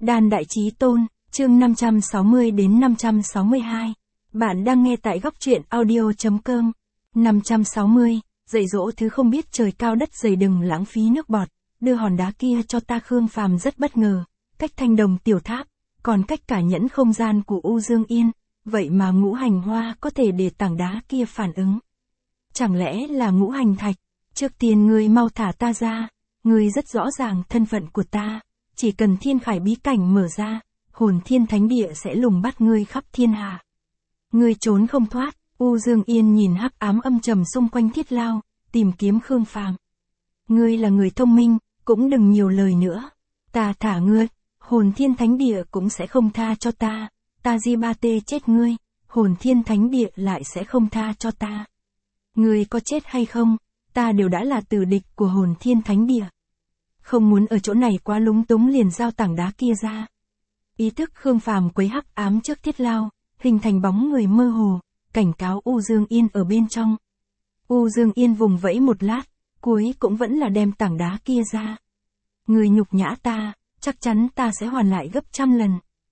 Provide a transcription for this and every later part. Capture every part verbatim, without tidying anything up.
Đan Đại Chí Tôn, chương năm trăm sáu mươi đến năm trăm sáu mươi hai. Bạn đang nghe tại góc truyện audio.com. năm trăm sáu mươi, dạy dỗ thứ không biết trời cao đất dày đừng lãng phí nước bọt, đưa hòn đá kia cho ta. Khương Phàm rất bất ngờ, cách thanh đồng tiểu tháp, còn cách cả nhẫn không gian của U Dương Yên, vậy mà ngũ hành hoa có thể để tảng đá kia phản ứng. Chẳng lẽ là ngũ hành thạch? Trước tiên ngươi mau thả ta ra, ngươi rất rõ ràng thân phận của ta, chỉ cần thiên khải bí cảnh mở ra, hồn thiên thánh địa sẽ lùng bắt ngươi khắp thiên hạ. Ngươi trốn không thoát. U Dương Yên nhìn hắc ám âm trầm xung quanh thiết lao, tìm kiếm Khương Phàm. Ngươi là người thông minh, cũng đừng nhiều lời nữa. Ta thả ngươi, hồn thiên thánh địa cũng sẽ không tha cho ta. Ta di ba tê chết ngươi, hồn thiên thánh địa lại sẽ không tha cho ta. Ngươi có chết hay không, ta đều đã là tử địch của hồn thiên thánh địa. Không muốn ở chỗ này quá lúng túng liền giao tảng đá kia ra. Ý thức Khương Phàm quấy hắc ám trước thiết lao, hình thành bóng người mơ hồ, cảnh cáo U Dương Yên ở bên trong. U Dương Yên vùng vẫy một lát, cuối cũng vẫn là đem tảng đá kia ra. Người nhục nhã ta, chắc chắn ta sẽ hoàn lại gấp trăm lần.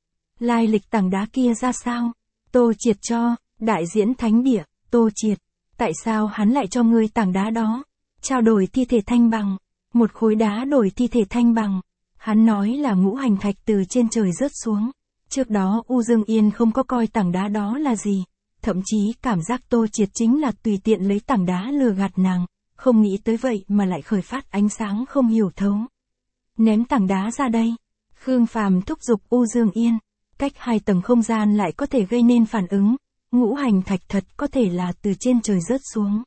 Lai lịch tảng đá kia ra sao? Tô Triệt cho, đại diễn thánh địa, Tô Triệt. Tại sao hắn lại cho ngươi tảng đá đó? Trao đổi thi thể thanh bằng. Một khối đá đổi thi thể thanh bằng. Hắn nói là ngũ hành thạch từ trên trời rớt xuống. Trước đó U Dương Yên không có coi tảng đá đó là gì. Thậm chí cảm giác Tô Triệt chính là tùy tiện lấy tảng đá lừa gạt nàng. Không nghĩ tới vậy mà lại khởi phát ánh sáng không hiểu thấu. Ném tảng đá ra đây. Khương Phàm thúc giục U Dương Yên. Cách hai tầng không gian lại có thể gây nên phản ứng. Ngũ hành thạch thật có thể là từ trên trời rớt xuống.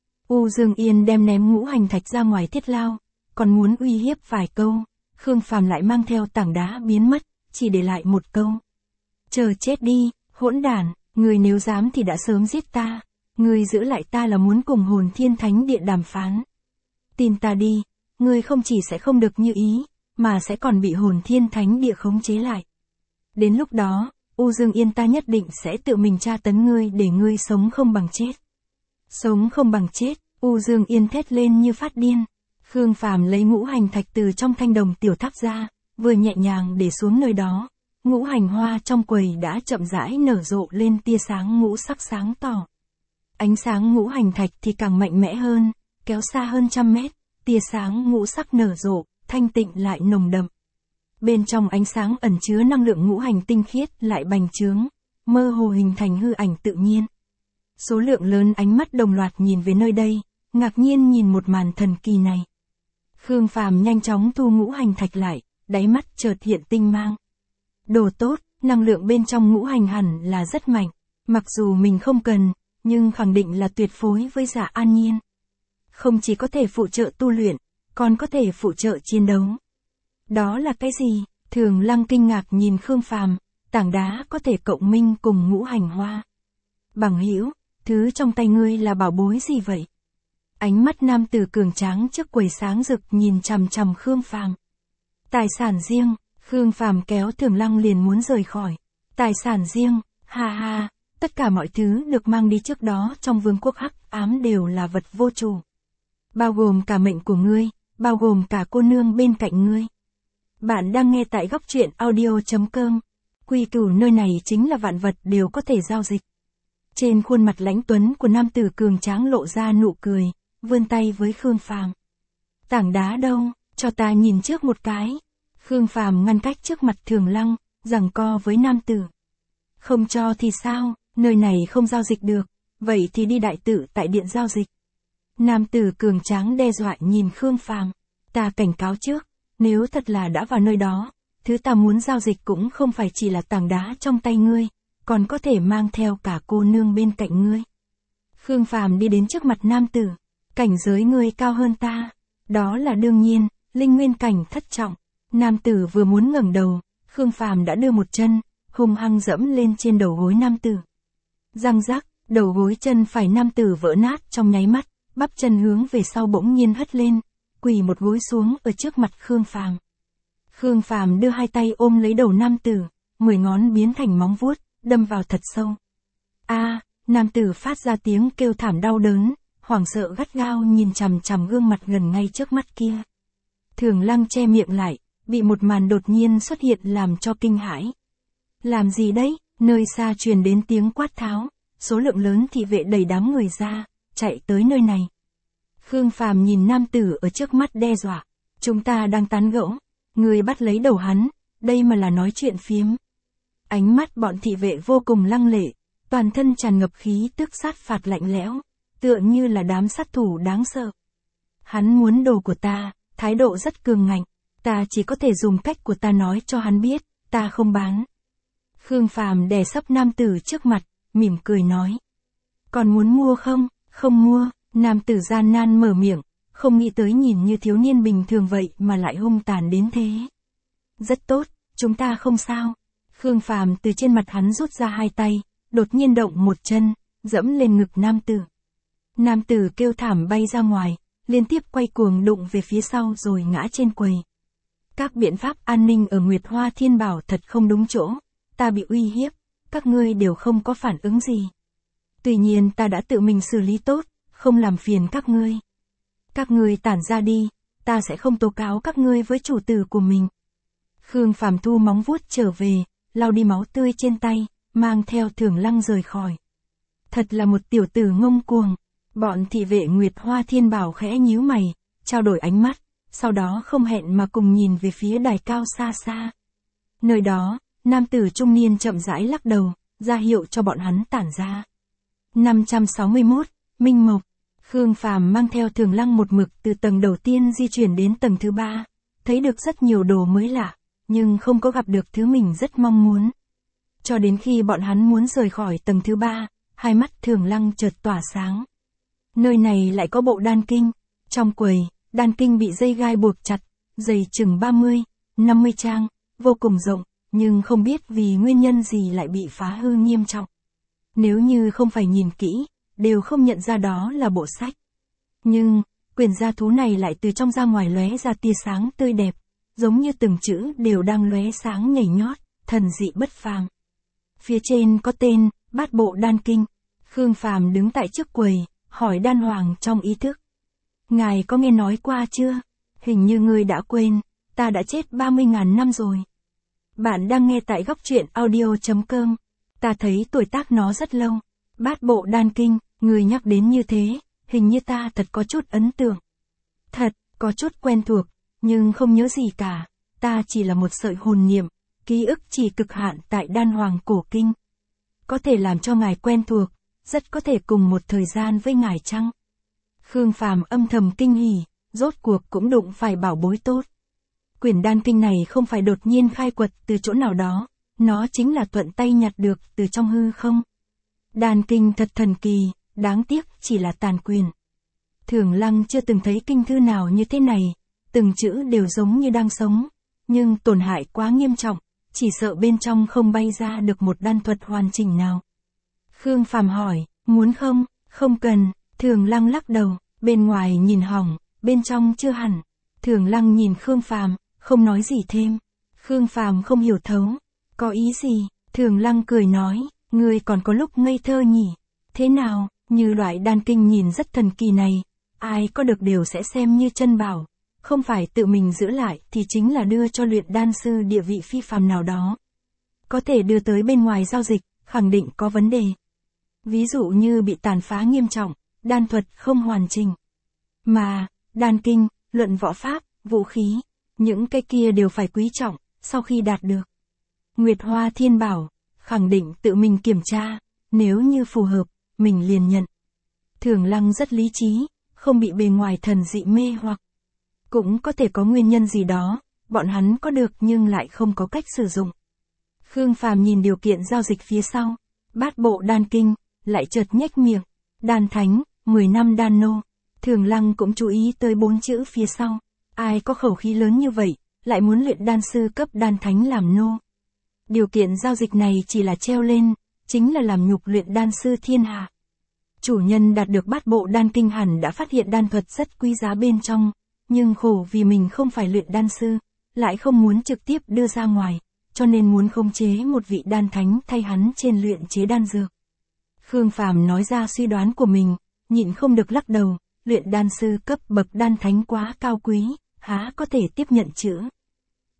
U Dương Yên đem ném ngũ hành thạch ra ngoài thiết lao. Còn muốn uy hiếp vài câu. Khương Phàm lại mang theo tảng đá biến mất, chỉ để lại một câu. Chờ chết đi, hỗn đản, người nếu dám thì đã sớm giết ta. Người giữ lại ta là muốn cùng hồn thiên thánh địa đàm phán. Tin ta đi, người không chỉ sẽ không được như ý, mà sẽ còn bị hồn thiên thánh địa khống chế lại. Đến lúc đó, U Dương Yên ta nhất định sẽ tự mình tra tấn ngươi để ngươi sống không bằng chết. Sống không bằng chết, U Dương Yên thét lên như phát điên. Khương Phàm lấy ngũ hành thạch từ trong thanh đồng tiểu tháp ra, vừa nhẹ nhàng để xuống nơi đó. Ngũ hành hoa trong quầy đã chậm rãi nở rộ lên tia sáng ngũ sắc sáng tỏ. Ánh sáng ngũ hành thạch thì càng mạnh mẽ hơn, kéo xa hơn trăm mét, tia sáng ngũ sắc nở rộ, thanh tịnh lại nồng đậm. Bên trong ánh sáng ẩn chứa năng lượng ngũ hành tinh khiết lại bành trướng, mơ hồ hình thành hư ảnh tự nhiên. Số lượng lớn ánh mắt đồng loạt nhìn về nơi đây, ngạc nhiên nhìn một màn thần kỳ này. Khương Phàm nhanh chóng thu ngũ hành thạch lại, đáy mắt chợt hiện tinh mang. Đồ tốt, năng lượng bên trong ngũ hành hẳn là rất mạnh, mặc dù mình không cần, nhưng khẳng định là tuyệt phối với Dạ An Nhiên. Không chỉ có thể phụ trợ tu luyện, còn có thể phụ trợ chiến đấu. Đó là cái gì? Thường Lăng kinh ngạc nhìn Khương Phàm, tảng đá có thể cộng minh cùng ngũ hành hoa. Bằng hữu, thứ trong tay ngươi là bảo bối gì vậy? Ánh mắt nam tử cường tráng trước quầy sáng rực nhìn chằm chằm Khương Phàm. Tài sản riêng. Khương Phàm kéo Thường Lăng liền muốn rời khỏi. Tài sản riêng, ha ha, tất cả mọi thứ được mang đi trước đó trong vương quốc hắc ám đều là vật vô chủ. Bao gồm cả mệnh của ngươi, bao gồm cả cô nương bên cạnh ngươi. Bạn đang nghe tại góc truyện audio.com. Quy củ nơi này chính là vạn vật đều có thể giao dịch. Trên khuôn mặt lãnh tuấn của nam tử cường tráng lộ ra nụ cười, vươn tay với Khương Phàm. Tảng đá đâu, cho ta nhìn trước một cái. Khương Phàm ngăn cách trước mặt Thường Lăng, giằng co với nam tử. Không cho thì sao, nơi này không giao dịch được, vậy thì đi đại tự tại điện giao dịch. Nam tử cường tráng đe dọa nhìn Khương Phàm. Ta cảnh cáo trước, nếu thật là đã vào nơi đó, thứ ta muốn giao dịch cũng không phải chỉ là tảng đá trong tay ngươi, còn có thể mang theo cả cô nương bên cạnh ngươi. Khương Phàm đi đến trước mặt nam tử. Cảnh giới ngươi cao hơn ta. Đó là đương nhiên, linh nguyên cảnh thất trọng. Nam tử vừa muốn ngẩng đầu, Khương Phàm đã đưa một chân, hung hăng dẫm lên trên đầu gối nam tử. Răng rắc, đầu gối chân phải nam tử vỡ nát trong nháy mắt, bắp chân hướng về sau bỗng nhiên hất lên, quỳ một gối xuống ở trước mặt Khương Phàm. Khương Phàm đưa hai tay ôm lấy đầu nam tử, mười ngón biến thành móng vuốt, đâm vào thật sâu. A, nam tử phát ra tiếng kêu thảm đau đớn, hoảng sợ gắt gao nhìn chằm chằm gương mặt gần ngay trước mắt kia. Thường Lăng che miệng lại, bị một màn đột nhiên xuất hiện làm cho kinh hãi. Làm gì đấy? Nơi xa truyền đến tiếng quát tháo, số lượng lớn thị vệ đẩy đám người ra, chạy tới nơi này. Khương Phàm nhìn nam tử ở trước mắt đe dọa, chúng ta đang tán gẫu, người bắt lấy đầu hắn, đây mà là nói chuyện phiếm. Ánh mắt bọn thị vệ vô cùng lăng lệ, toàn thân tràn ngập khí tức sát phạt lạnh lẽo, tựa như là đám sát thủ đáng sợ. Hắn muốn đồ của ta, thái độ rất cường ngạnh, ta chỉ có thể dùng cách của ta nói cho hắn biết, ta không bán. Khương Phàm đè sấp nam tử trước mặt, mỉm cười nói. Còn muốn mua không? Không mua, nam tử gian nan mở miệng, không nghĩ tới nhìn như thiếu niên bình thường vậy mà lại hung tàn đến thế. Rất tốt, chúng ta không sao. Khương Phàm từ trên mặt hắn rút ra hai tay, đột nhiên động một chân, dẫm lên ngực nam tử. Nam tử kêu thảm bay ra ngoài, liên tiếp quay cuồng đụng về phía sau rồi ngã trên quầy. Các biện pháp an ninh ở Nguyệt Hoa Thiên Bảo thật không đúng chỗ, ta bị uy hiếp, các ngươi đều không có phản ứng gì. Tuy nhiên ta đã tự mình xử lý tốt, không làm phiền các ngươi. Các ngươi tản ra đi, ta sẽ không tố cáo các ngươi với chủ tử của mình. Khương Phàm thu móng vuốt trở về, lau đi máu tươi trên tay, mang theo Thường Lăng rời khỏi. Thật là một tiểu tử ngông cuồng. Bọn thị vệ Nguyệt Hoa Thiên Bảo khẽ nhíu mày, trao đổi ánh mắt, sau đó không hẹn mà cùng nhìn về phía đài cao xa xa. Nơi đó, nam tử trung niên chậm rãi lắc đầu, ra hiệu cho bọn hắn tản ra. năm trăm sáu mươi mốt, Minh Mộc. Khương Phàm mang theo Thường Lăng một mực từ tầng đầu tiên di chuyển đến tầng thứ ba, thấy được rất nhiều đồ mới lạ, nhưng không có gặp được thứ mình rất mong muốn. Cho đến khi bọn hắn muốn rời khỏi tầng thứ ba, hai mắt Thường Lăng chợt tỏa sáng. Nơi này lại có bộ đan kinh. Trong quầy, đan kinh bị dây gai buộc chặt, dày chừng ba mươi, năm mươi trang, vô cùng rộng, nhưng không biết vì nguyên nhân gì lại bị phá hư nghiêm trọng. Nếu như không phải nhìn kỹ, đều không nhận ra đó là bộ sách. Nhưng, quyển gia thú này lại từ trong ra ngoài lóe ra tia sáng tươi đẹp, giống như từng chữ đều đang lóe sáng nhảy nhót, thần dị bất phàm. Phía trên có tên, Bát Bộ Đan Kinh. Khương Phàm đứng tại trước quầy, hỏi Đan Hoàng trong ý thức. Ngài có nghe nói qua chưa? Hình như ngươi đã quên, ta đã chết ba mươi ngàn năm rồi. Bạn đang nghe tại góc truyện audio chấm com. Ta thấy tuổi tác nó rất lâu. Bát Bộ Đan Kinh, người nhắc đến như thế, hình như ta thật có chút ấn tượng. Thật, có chút quen thuộc, nhưng không nhớ gì cả. Ta chỉ là một sợi hồn niệm, ký ức chỉ cực hạn tại Đan Hoàng cổ kinh. Có thể làm cho ngài quen thuộc, rất có thể cùng một thời gian với ngài chăng? Khương Phàm âm thầm kinh hỉ, rốt cuộc cũng đụng phải bảo bối tốt. Quyển đan kinh này không phải đột nhiên khai quật từ chỗ nào đó, nó chính là thuận tay nhặt được từ trong hư không. Đan kinh thật thần kỳ, đáng tiếc chỉ là tàn quyền. Thường Lăng chưa từng thấy kinh thư nào như thế này, từng chữ đều giống như đang sống, nhưng tổn hại quá nghiêm trọng, chỉ sợ bên trong không bay ra được một đan thuật hoàn chỉnh nào. Khương Phàm hỏi, muốn không? Không cần. Thường Lăng lắc đầu, bên ngoài nhìn hỏng, bên trong chưa hẳn. Thường Lăng nhìn Khương Phàm, không nói gì thêm. Khương Phàm không hiểu thấu. Có ý gì? Thường Lăng cười nói, ngươi còn có lúc ngây thơ nhỉ? Thế nào, như loại đan kinh nhìn rất thần kỳ này, ai có được đều sẽ xem như chân bảo. Không phải tự mình giữ lại thì chính là đưa cho luyện đan sư địa vị phi phàm nào đó. Có thể đưa tới bên ngoài giao dịch, khẳng định có vấn đề. Ví dụ như bị tàn phá nghiêm trọng, đan thuật không hoàn chỉnh. Mà, đan kinh, luận võ pháp, vũ khí, những cái kia đều phải quý trọng, sau khi đạt được. Nguyệt Hoa Thiên Bảo, khẳng định tự mình kiểm tra, nếu như phù hợp, mình liền nhận. Thường Lăng rất lý trí, không bị bề ngoài thần dị mê hoặc. Cũng có thể có nguyên nhân gì đó, bọn hắn có được nhưng lại không có cách sử dụng. Khương Phàm nhìn điều kiện giao dịch phía sau, Bát Bộ Đan Kinh, lại chợt nhếch miệng, đan thánh, mười năm đan nô. Thường Lăng cũng chú ý tới bốn chữ phía sau, ai có khẩu khí lớn như vậy, lại muốn luyện đan sư cấp đan thánh làm nô. Điều kiện giao dịch này chỉ là treo lên, chính là làm nhục luyện đan sư thiên hạ. Chủ nhân đạt được Bát Bộ Đan Kinh hẳn đã phát hiện đan thuật rất quý giá bên trong, nhưng khổ vì mình không phải luyện đan sư, lại không muốn trực tiếp đưa ra ngoài, cho nên muốn khống chế một vị đan thánh thay hắn trên luyện chế đan dược. Khương Phàm nói ra suy đoán của mình, nhịn không được lắc đầu, luyện đan sư cấp bậc đan thánh quá cao quý, há có thể tiếp nhận chữ.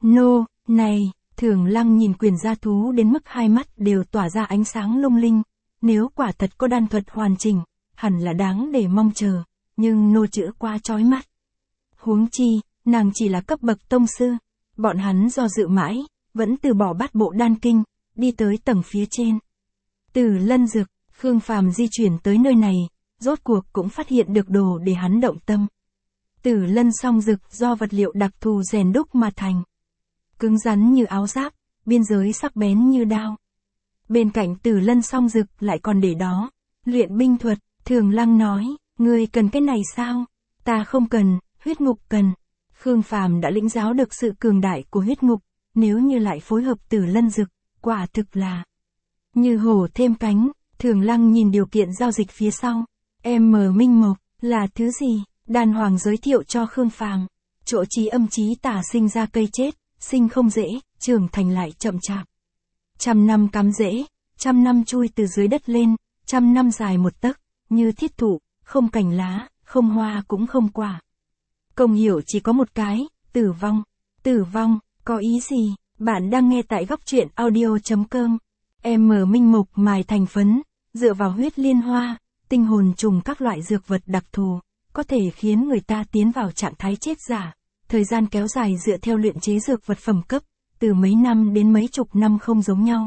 Nô, này, Thường Lăng nhìn quyền gia thú đến mức hai mắt đều tỏa ra ánh sáng lung linh, nếu quả thật có đan thuật hoàn chỉnh, hẳn là đáng để mong chờ, nhưng nô chữa quá chói mắt. Huống chi, nàng chỉ là cấp bậc tông sư, bọn hắn do dự mãi, vẫn từ bỏ bát bộ đan kinh, đi tới tầng phía trên. Từ Lân Dực, Khương Phàm di chuyển tới nơi này, rốt cuộc cũng phát hiện được đồ để hắn động tâm. Tử Lân song dực do vật liệu đặc thù rèn đúc mà thành. Cứng rắn như áo giáp, biên giới sắc bén như đao. Bên cạnh Tử Lân song dực lại còn để đó, luyện binh thuật, Thường Lăng nói, ngươi cần cái này sao? Ta không cần, huyết ngục cần. Khương Phàm đã lĩnh giáo được sự cường đại của huyết ngục, nếu như lại phối hợp Tử Lân dực, quả thực là như hổ thêm cánh. Thường Lăng nhìn điều kiện giao dịch phía sau. Em mờ minh mộc, là thứ gì? Đan Hoàng giới thiệu cho Khương Phàm. Chỗ trí âm chí tả sinh ra cây chết, sinh không dễ, trưởng thành lại chậm chạp. Trăm năm cắm rễ, trăm năm chui từ dưới đất lên, trăm năm dài một tấc, như thiết thụ, không cành lá, không hoa cũng không quả. Công hiểu chỉ có một cái, tử vong. Tử vong, có ý gì? Bạn đang nghe tại góc truyện audio chấm com. Em mở minh mộc mài thành phấn, dựa vào huyết liên hoa, tinh hồn trùng các loại dược vật đặc thù, có thể khiến người ta tiến vào trạng thái chết giả. Thời gian kéo dài dựa theo luyện chế dược vật phẩm cấp, từ mấy năm đến mấy chục năm không giống nhau.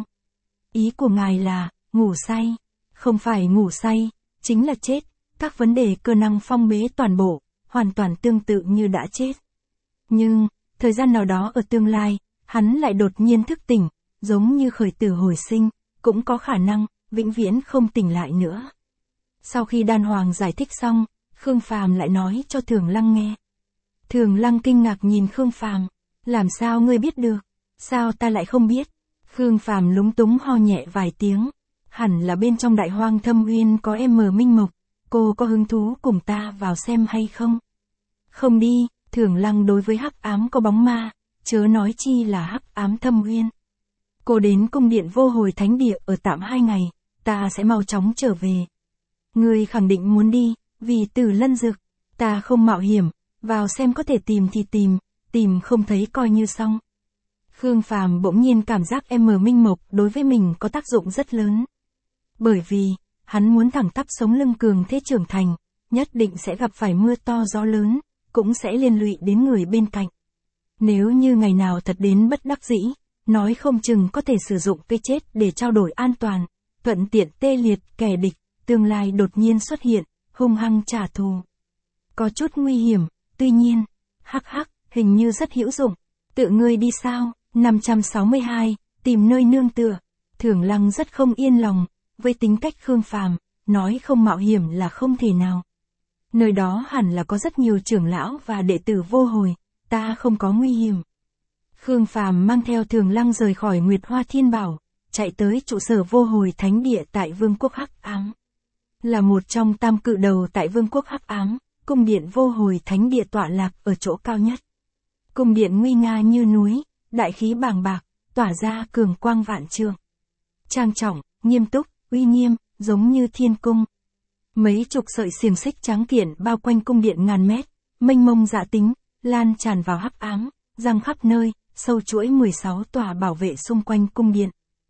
Ý của ngài là, ngủ say. Không phải ngủ say, chính là chết. Các vấn đề cơ năng phong bế toàn bộ, hoàn toàn tương tự như đã chết. Nhưng, thời gian nào đó ở tương lai, hắn lại đột nhiên thức tỉnh, giống như khởi tử hồi sinh, cũng có khả năng, vĩnh viễn không tỉnh lại nữa. Sau khi Đan Hoàng giải thích xong, Khương Phàm lại nói cho Thường Lăng nghe. Thường Lăng kinh ngạc nhìn Khương Phàm, làm sao ngươi biết được? Sao ta lại không biết? Khương Phàm lúng túng ho nhẹ vài tiếng, hẳn là bên trong Đại Hoang Thâm Uyên có em mờ minh mộc, cô có hứng thú cùng ta vào xem hay không? Không đi, Thường Lăng đối với hắc ám có bóng ma, chớ nói chi là hắc ám Thâm Uyên. Cô đến cung điện Vô Hồi Thánh Địa ở tạm hai ngày, ta sẽ mau chóng trở về. Ngươi khẳng định muốn đi, vì Tử Lân dực, ta không mạo hiểm, vào xem có thể tìm thì tìm, tìm không thấy coi như xong. Khương Phàm bỗng nhiên cảm giác em mờ minh mộc đối với mình có tác dụng rất lớn. Bởi vì, hắn muốn thẳng tắp sống lưng cường thế trưởng thành, nhất định sẽ gặp phải mưa to gió lớn, cũng sẽ liên lụy đến người bên cạnh. Nếu như ngày nào thật đến bất đắc dĩ, nói không chừng có thể sử dụng cây chết để trao đổi an toàn, thuận tiện tê liệt kẻ địch, tương lai đột nhiên xuất hiện, hung hăng trả thù. Có chút nguy hiểm, tuy nhiên, hắc hắc, hình như rất hữu dụng. Tự ngươi đi sao? năm trăm sáu mươi hai, tìm nơi nương tựa. Thường Lăng rất không yên lòng, với tính cách Khương Phàm, nói không mạo hiểm là không thể nào. Nơi đó hẳn là có rất nhiều trưởng lão và đệ tử Vô Hồi, ta không có nguy hiểm. Khương Phàm mang theo Thường Lăng rời khỏi Nguyệt Hoa Thiên Bảo, chạy tới trụ sở Vô Hồi Thánh Địa tại Vương quốc Hắc Ám. Là một trong tam cự đầu tại Vương quốc Hắc Ám, cung điện Vô Hồi Thánh Địa tọa lạc ở chỗ cao nhất. Cung điện nguy nga như núi, đại khí bàng bạc, tỏa ra cường quang vạn trượng. Trang trọng, nghiêm túc, uy nghiêm, giống như thiên cung. Mấy chục sợi xiềng xích trắng kiện bao quanh cung điện ngàn mét, mênh mông dạ tính, lan tràn vào hắc ám, giăng khắp nơi, sâu chuỗi mười sáu tòa bảo vệ xung quanh cung điện.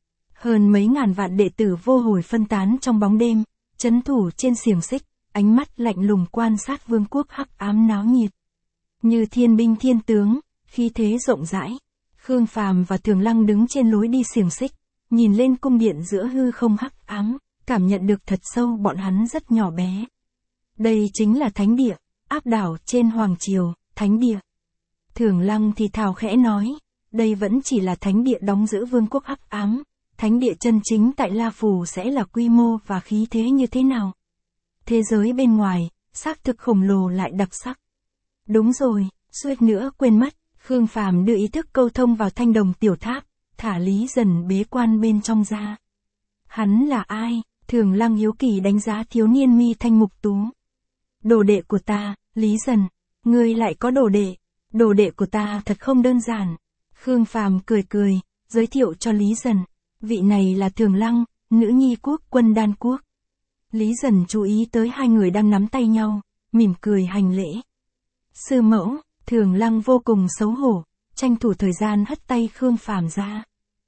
Hơn mấy ngàn vạn đệ tử Vô Hồi phân tán trong bóng đêm, trấn thủ trên xiềng xích, ánh mắt lạnh lùng quan sát vương quốc hắc ám náo nhiệt. Như thiên binh thiên tướng, khí thế rộng rãi. Khương Phàm và Thường Lăng đứng trên lối đi xiềng xích, nhìn lên cung điện giữa hư không hắc ám, cảm nhận được thật sâu bọn hắn rất nhỏ bé. Đây chính là thánh địa, áp đảo trên hoàng triều, thánh địa. Thường Lăng thì thào khẽ nói, đây vẫn chỉ là thánh địa đóng giữ vương quốc hắc ám, thánh địa chân chính tại La Phù sẽ là quy mô và khí thế như thế nào? Thế giới bên ngoài, xác thực khổng lồ lại đặc sắc. Đúng rồi, suýt nữa quên mất, Khương Phàm đưa ý thức câu thông vào thanh đồng tiểu tháp, thả Lý Dần bế quan bên trong ra. Hắn là ai? Thường Lăng hiếu kỳ đánh giá thiếu niên mi thanh mục tú. Đồ đệ của ta, Lý Dần. Ngươi lại có đồ đệ. Đồ đệ của ta thật không đơn giản. Khương Phàm cười cười, giới thiệu cho Lý Dần. Vị này là Thường Lăng, nữ nhi quốc quân Đan quốc. Lý Dần chú ý tới hai người đang nắm tay nhau, mỉm cười hành lễ. Sư mẫu, Thường Lăng vô cùng xấu hổ, tranh thủ thời gian hất tay Khương Phàm ra.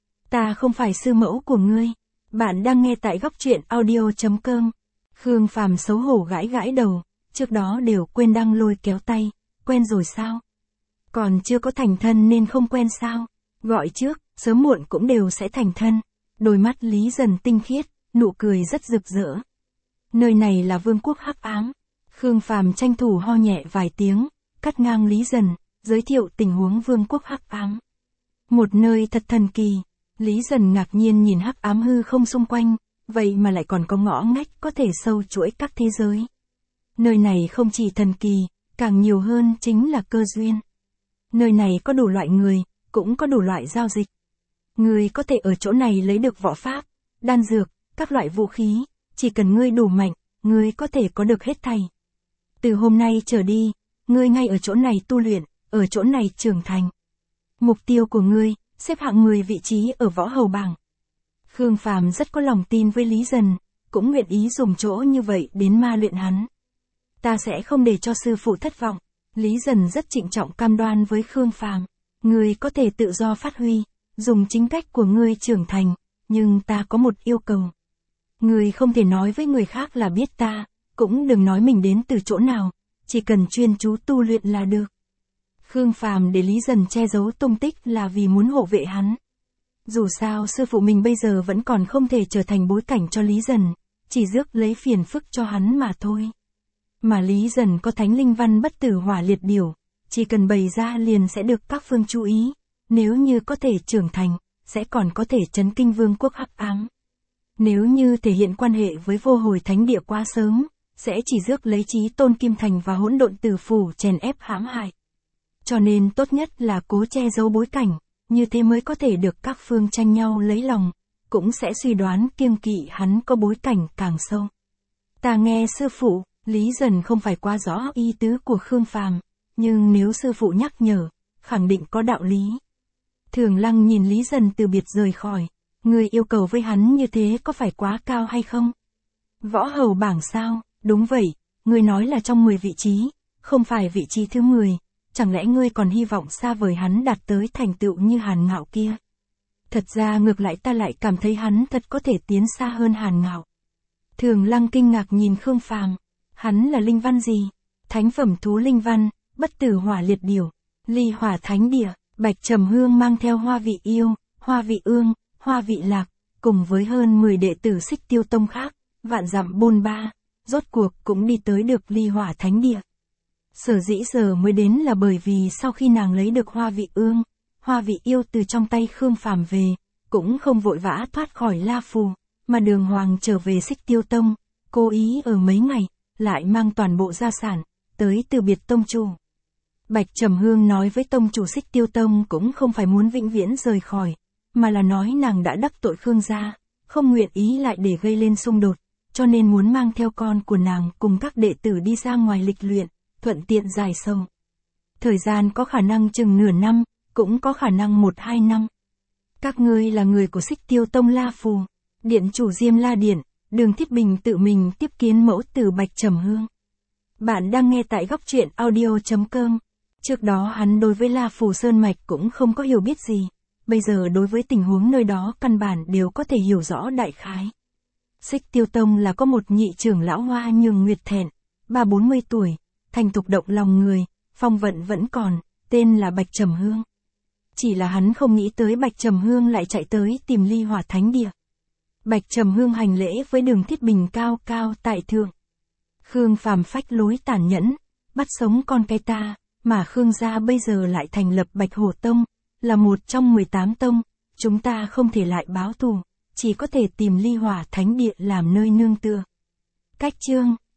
Ta không phải sư mẫu của ngươi. Bạn đang nghe tại góc truyện audio.com. Khương Phàm xấu hổ gãi gãi đầu, trước đó đều quên đang lôi kéo tay, quen rồi sao? Còn chưa có thành thân nên không quen sao? Gọi trước, sớm muộn cũng đều sẽ thành thân. Đôi mắt Lý Dần tinh khiết, nụ cười rất rực rỡ. Nơi này là vương quốc hắc ám. Khương Phàm tranh thủ ho nhẹ vài tiếng, cắt ngang Lý Dần, giới thiệu tình huống vương quốc hắc ám. Một nơi thật thần kỳ. Lý Dần ngạc nhiên nhìn hắc ám hư không xung quanh, vậy mà lại còn có ngõ ngách có thể sâu chuỗi các thế giới. Nơi này không chỉ thần kỳ, càng nhiều hơn chính là cơ duyên. Nơi này có đủ loại người, cũng có đủ loại giao dịch. Người có thể ở chỗ này lấy được võ pháp, đan dược, các loại vũ khí, chỉ cần ngươi đủ mạnh, ngươi có thể có được hết thảy. Từ hôm nay trở đi, ngươi ngay ở chỗ này tu luyện, ở chỗ này trưởng thành. Mục tiêu của ngươi, xếp hạng mười vị trí ở võ hầu bảng. Khương Phàm rất có lòng tin với Lý Dần, cũng nguyện ý dùng chỗ như vậy đến ma luyện hắn. Ta sẽ không để cho sư phụ thất vọng. Lý Dần rất trịnh trọng cam đoan với Khương Phàm. Ngươi có thể tự do phát huy, dùng chính cách của ngươi trưởng thành, nhưng ta có một yêu cầu. Ngươi không thể nói với người khác là biết ta, cũng đừng nói mình đến từ chỗ nào, chỉ cần chuyên chú tu luyện là được. Khương Phàm để Lý Dần che giấu tung tích là vì muốn hộ vệ hắn. Dù sao sư phụ mình bây giờ vẫn còn không thể trở thành bối cảnh cho Lý Dần, chỉ rước lấy phiền phức cho hắn mà thôi. Mà Lý Dần có thánh linh văn bất tử hỏa liệt điểu, chỉ cần bày ra liền sẽ được các phương chú ý, nếu như có thể trưởng thành, sẽ còn có thể chấn kinh vương quốc hắc ám. Nếu như thể hiện quan hệ với vô hồi thánh địa quá sớm, sẽ chỉ rước lấy Chí Tôn Kim Thành và hỗn độn tử phủ chèn ép hãm hại. Cho nên tốt nhất là cố che giấu bối cảnh, như thế mới có thể được các phương tranh nhau lấy lòng, cũng sẽ suy đoán kiêng kỵ hắn có bối cảnh càng sâu. Ta nghe sư phụ, Lý Dần không phải quá rõ ý tứ của Khương Phàm, nhưng nếu sư phụ nhắc nhở, khẳng định có đạo lý. Thường Lăng nhìn Lý Dần từ biệt rời khỏi, người yêu cầu với hắn như thế có phải quá cao hay không? Võ hầu bảng sao? Đúng vậy, người nói là trong mười vị trí, không phải vị trí thứ mười. Chẳng lẽ ngươi còn hy vọng xa vời hắn đạt tới thành tựu như Hàn Ngạo kia? Thật ra ngược lại ta lại cảm thấy hắn thật có thể tiến xa hơn Hàn Ngạo. Thường Lăng kinh ngạc nhìn Khương Phàm, hắn là linh văn gì? Thánh phẩm thú linh văn, bất tử hỏa liệt điểu, ly hỏa thánh địa, Bạch Trầm Hương mang theo Hoa Vị Yêu, Hoa Vị Ương, Hoa Vị Lạc, cùng với hơn mười đệ tử Xích Tiêu Tông khác, vạn dặm bôn ba, rốt cuộc cũng đi tới được ly hỏa thánh địa. Sở dĩ giờ mới đến là bởi vì sau khi nàng lấy được Hoa Vị Ương, Hoa Vị Yêu từ trong tay Khương Phàm về, cũng không vội vã thoát khỏi La Phù, mà đường hoàng trở về Xích Tiêu Tông, cố ý ở mấy ngày, lại mang toàn bộ gia sản, tới từ biệt tông chủ. Bạch Trầm Hương nói với tông chủ Xích Tiêu Tông cũng không phải muốn vĩnh viễn rời khỏi, mà là nói nàng đã đắc tội Khương gia, không nguyện ý lại để gây lên xung đột, cho nên muốn mang theo con của nàng cùng các đệ tử đi ra ngoài lịch luyện, thuận tiện dài sâu. Thời gian có khả năng chừng nửa năm, cũng có khả năng một hai năm. Các ngươi là người của Xích Tiêu Tông La Phù, điện chủ Diêm La Điện, Đường Thiết Bình tự mình tiếp kiến mẫu tử Bạch Trầm Hương. Bạn đang nghe tại góc truyện audio.com. Trước đó hắn đối với La Phù Sơn Mạch cũng không có hiểu biết gì, bây giờ đối với tình huống nơi đó căn bản đều có thể hiểu rõ đại khái. Xích Tiêu Tông là có một nhị trưởng lão Hoa Nhường Nguyệt Thẹn, ba bốn mươi tuổi, thành thục động lòng người, phong vận vẫn còn, tên là Bạch Trầm Hương. Chỉ là hắn không nghĩ tới Bạch Trầm Hương lại chạy tới tìm ly hỏa thánh địa. Bạch Trầm Hương hành lễ với Đường Thiết Bình cao cao tại thượng. Khương Phàm phách lối tàn nhẫn, bắt sống con cái ta, mà Khương gia bây giờ lại thành lập Bạch Hổ Tông, là một trong mười tám tông, chúng ta không thể lại báo thù, chỉ có thể tìm ly hỏa thánh địa làm nơi nương tựa. Cách chương